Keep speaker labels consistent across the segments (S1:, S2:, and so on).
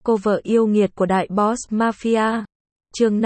S1: Cô vợ yêu nghiệt của đại boss mafia. Chương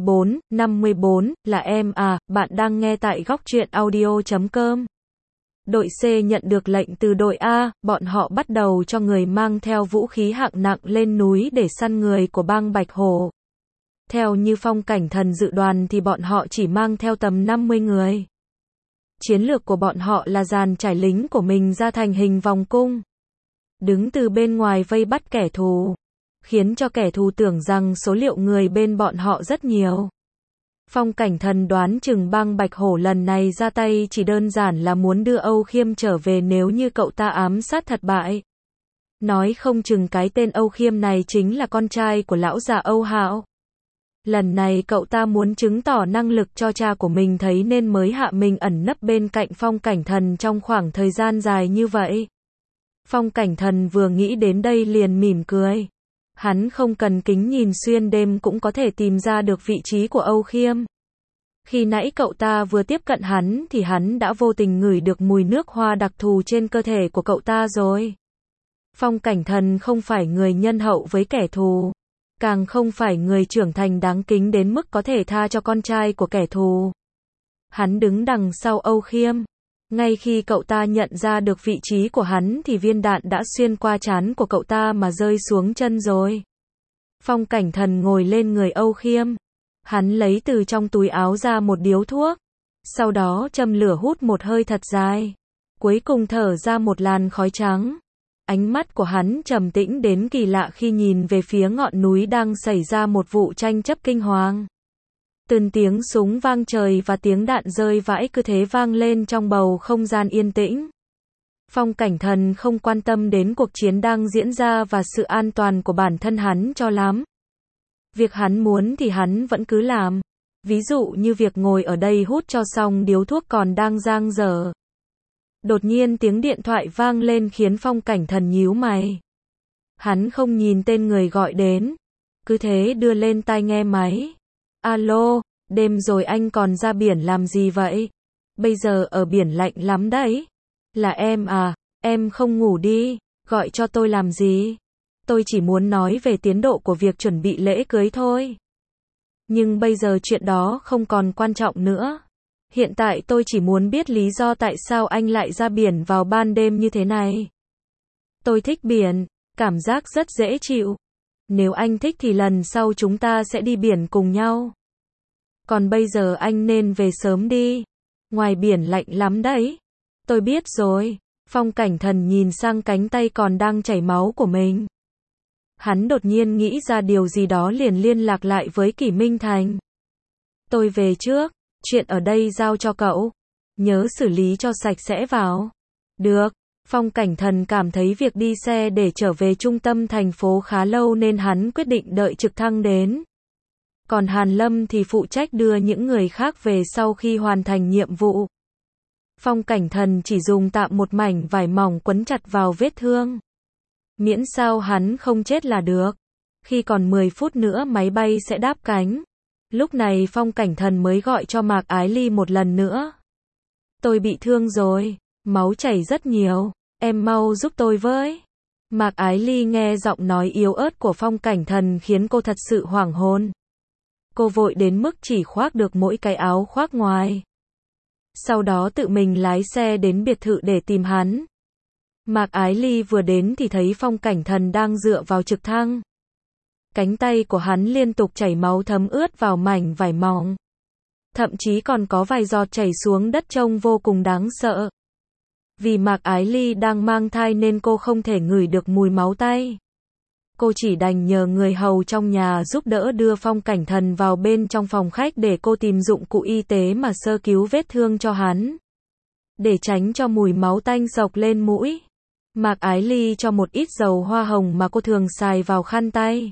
S1: 54 là em à, bạn đang nghe tại góc truyện audio.com. Đội C nhận được lệnh từ đội A, bọn họ bắt đầu cho người mang theo vũ khí hạng nặng lên núi để săn người của bang Bạch Hổ. Theo như Phong Cảnh Thần dự đoán thì bọn họ chỉ mang theo tầm 50 người. Chiến lược của bọn họ là dàn trải lính của mình ra thành hình vòng cung, đứng từ bên ngoài vây bắt kẻ thù, khiến cho kẻ thù tưởng rằng số liệu người bên bọn họ rất nhiều. Phong Cảnh Thần đoán chừng bang Bạch Hổ lần này ra tay chỉ đơn giản là muốn đưa Âu Khiêm trở về nếu như cậu ta ám sát thất bại. Nói không chừng cái tên Âu Khiêm này chính là con trai của lão già Âu Hạo. Lần này cậu ta muốn chứng tỏ năng lực cho cha của mình thấy nên mới hạ mình ẩn nấp bên cạnh Phong Cảnh Thần trong khoảng thời gian dài như vậy. Phong Cảnh Thần vừa nghĩ đến đây liền mỉm cười. Hắn không cần kính nhìn xuyên đêm cũng có thể tìm ra được vị trí của Âu Khiêm. Khi nãy cậu ta vừa tiếp cận hắn thì hắn đã vô tình ngửi được mùi nước hoa đặc thù trên cơ thể của cậu ta rồi. Phong Cảnh Thần không phải người nhân hậu với kẻ thù, càng không phải người trưởng thành đáng kính đến mức có thể tha cho con trai của kẻ thù. Hắn đứng đằng sau Âu Khiêm. Ngay khi cậu ta nhận ra được vị trí của hắn thì viên đạn đã xuyên qua trán của cậu ta mà rơi xuống chân rồi. Phong Cảnh Thần ngồi lên người Âu Khiêm. Hắn lấy từ trong túi áo ra một điếu thuốc. Sau đó châm lửa hút một hơi thật dài. Cuối cùng thở ra một làn khói trắng. Ánh mắt của hắn trầm tĩnh đến kỳ lạ khi nhìn về phía ngọn núi đang xảy ra một vụ tranh chấp kinh hoàng. Từng tiếng súng vang trời và tiếng đạn rơi vãi cứ thế vang lên trong bầu không gian yên tĩnh. Phong Cảnh Thần không quan tâm đến cuộc chiến đang diễn ra và sự an toàn của bản thân hắn cho lắm. Việc hắn muốn thì hắn vẫn cứ làm. Ví dụ như việc ngồi ở đây hút cho xong điếu thuốc còn đang dang dở. Đột nhiên tiếng điện thoại vang lên khiến Phong Cảnh Thần nhíu mày. Hắn không nhìn tên người gọi đến, cứ thế đưa lên tai nghe máy. Alo, đêm rồi anh còn ra biển làm gì vậy? Bây giờ ở biển lạnh lắm đấy. Là em à, em không ngủ đi, gọi cho tôi làm gì? Tôi chỉ muốn nói về tiến độ của việc chuẩn bị lễ cưới thôi. Nhưng bây giờ chuyện đó không còn quan trọng nữa. Hiện tại tôi chỉ muốn biết lý do tại sao anh lại ra biển vào ban đêm như thế này. Tôi thích biển, cảm giác rất dễ chịu. Nếu anh thích thì lần sau chúng ta sẽ đi biển cùng nhau. Còn bây giờ anh nên về sớm đi. Ngoài biển lạnh lắm đấy. Tôi biết rồi. Phong Cảnh Thần nhìn sang cánh tay còn đang chảy máu của mình. Hắn đột nhiên nghĩ ra điều gì đó liền liên lạc lại với Kỷ Minh Thành. Tôi về trước. Chuyện ở đây giao cho cậu. Nhớ xử lý cho sạch sẽ vào. Được. Phong Cảnh Thần cảm thấy việc đi xe để trở về trung tâm thành phố khá lâu nên hắn quyết định đợi trực thăng đến. Còn Hàn Lâm thì phụ trách đưa những người khác về sau khi hoàn thành nhiệm vụ. Phong Cảnh Thần chỉ dùng tạm một mảnh vải mỏng quấn chặt vào vết thương. Miễn sao hắn không chết là được. Khi còn 10 phút nữa máy bay sẽ đáp cánh. Lúc này Phong Cảnh Thần mới gọi cho Mạc Ái Ly một lần nữa. Tôi bị thương rồi, máu chảy rất nhiều, em mau giúp tôi với. Mạc Ái Ly nghe giọng nói yếu ớt của Phong Cảnh Thần khiến cô thật sự hoảng hồn. Cô vội đến mức chỉ khoác được mỗi cái áo khoác ngoài. Sau đó tự mình lái xe đến biệt thự để tìm hắn. Mạc Ái Ly vừa đến thì thấy Phong Cảnh Thần đang dựa vào trực thăng. Cánh tay của hắn liên tục chảy máu thấm ướt vào mảnh vải mỏng. Thậm chí còn có vài giọt chảy xuống đất trông vô cùng đáng sợ. Vì Mạc Ái Ly đang mang thai nên cô không thể ngửi được mùi máu tay. Cô chỉ đành nhờ người hầu trong nhà giúp đỡ đưa Phong Cảnh Thần vào bên trong phòng khách để cô tìm dụng cụ y tế mà sơ cứu vết thương cho hắn. Để tránh cho mùi máu tanh xộc lên mũi, Mạc Ái Ly cho một ít dầu hoa hồng mà cô thường xài vào khăn tay.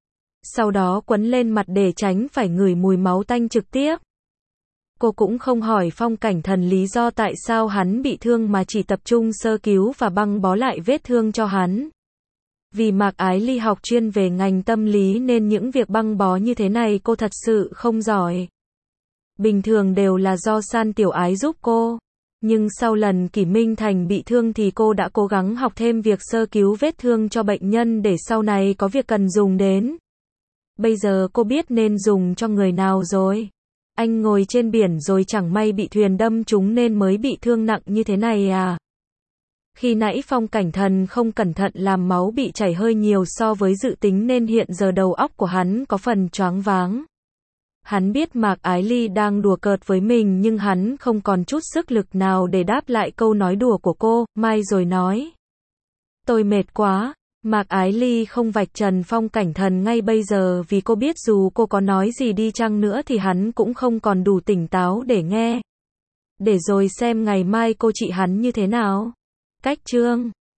S1: Sau đó quấn lên mặt để tránh phải ngửi mùi máu tanh trực tiếp. Cô cũng không hỏi Phong Cảnh Thần lý do tại sao hắn bị thương mà chỉ tập trung sơ cứu và băng bó lại vết thương cho hắn. Vì Mạc Ái Ly học chuyên về ngành tâm lý nên những việc băng bó như thế này cô thật sự không giỏi. Bình thường đều là do San Tiểu Ái giúp cô. Nhưng sau lần Kỷ Minh Thành bị thương thì cô đã cố gắng học thêm việc sơ cứu vết thương cho bệnh nhân để sau này có việc cần dùng đến. Bây giờ cô biết nên dùng cho người nào rồi. Anh ngồi trên biển rồi chẳng may bị thuyền đâm trúng nên mới bị thương nặng như thế này à? Khi nãy Phong Cảnh Thần không cẩn thận làm máu bị chảy hơi nhiều so với dự tính nên hiện giờ đầu óc của hắn có phần choáng váng. Hắn biết Mạc Ái Ly đang đùa cợt với mình nhưng hắn không còn chút sức lực nào để đáp lại câu nói đùa của cô, mai rồi nói. Tôi mệt quá. Mạc Ái Ly không vạch trần Phong Cảnh Thần ngay bây giờ vì cô biết dù cô có nói gì đi chăng nữa thì hắn cũng không còn đủ tỉnh táo để nghe. Để rồi xem ngày mai cô trị hắn như thế nào. Cách chương